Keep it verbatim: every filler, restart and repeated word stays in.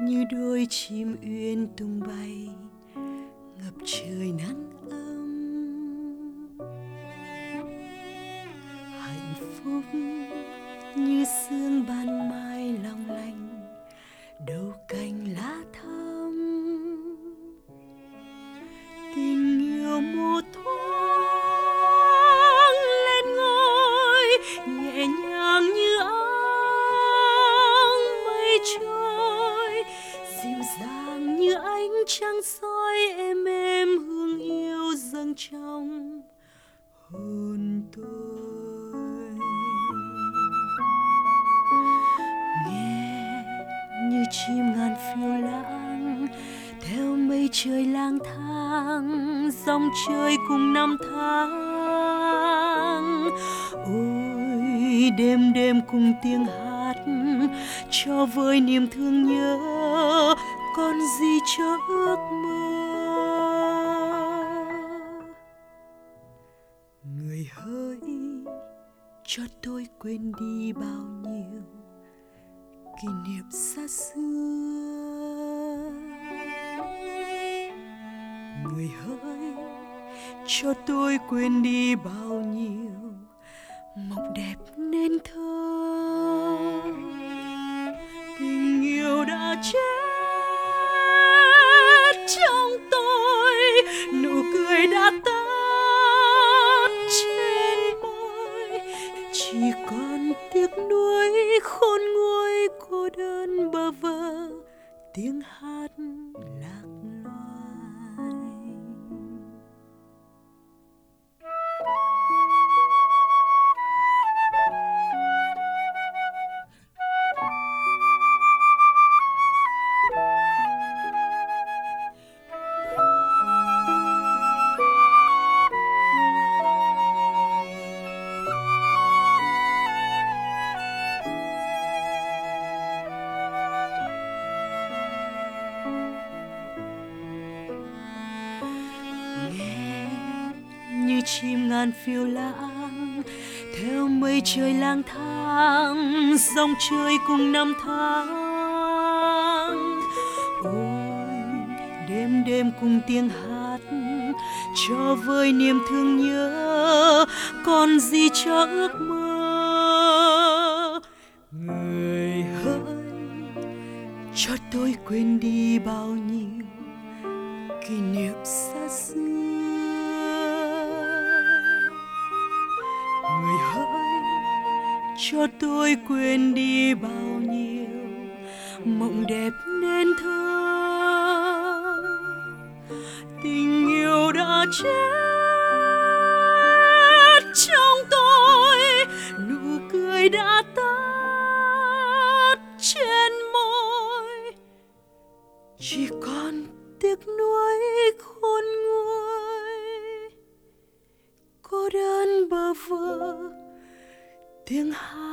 như đôi chim uyên tung bay ngập trời nắng ấm. Hạnh phúc như sương ban mai long lanh đầu cành lá thắm. Tình yêu một thoáng lên ngôi nhẹ nhàng như áng mây trôi, dịu dàng như ánh trăng soi êm êm hương yêu dâng trong hồn tôi. Nghe như chim ngàn phiêu lãng theo mây trời lang thang, dòng trời cùng năm tháng. Ôi đêm đêm cùng tiếng hát cho vơi niềm thương nhớ, còn gì cho ước mơ. Người hỡi cho tôi quên đi bao nhiêu kỷ niệm xa xưa. Người hỡi cho tôi quên đi bao nhiêu mộng đẹp nên thơ. Tình yêu đã chết trong tôi, nụ cười đã tắt trên môi, chỉ còn tiếc nuối khôn nguôi cô đơn bơ vơ tiếng hát lạc loài. Như chim ngàn phiêu lãng theo mây trời lang thang, dòng trời cùng năm tháng. Ôi đêm đêm cùng tiếng hát cho vơi niềm thương nhớ, còn gì cho ước mơ. Người hỡi cho tôi quên đi bao nhiêu kỷ niệm xa xưa. Người hỡi cho tôi quên đi bao nhiêu mộng đẹp nên thơ. Tình yêu đã chết trong tôi, nụ cười đã tắt trên môi, chỉ còn tiếc nuối khôn nguôi cô đơn bơ vơ tiếng hát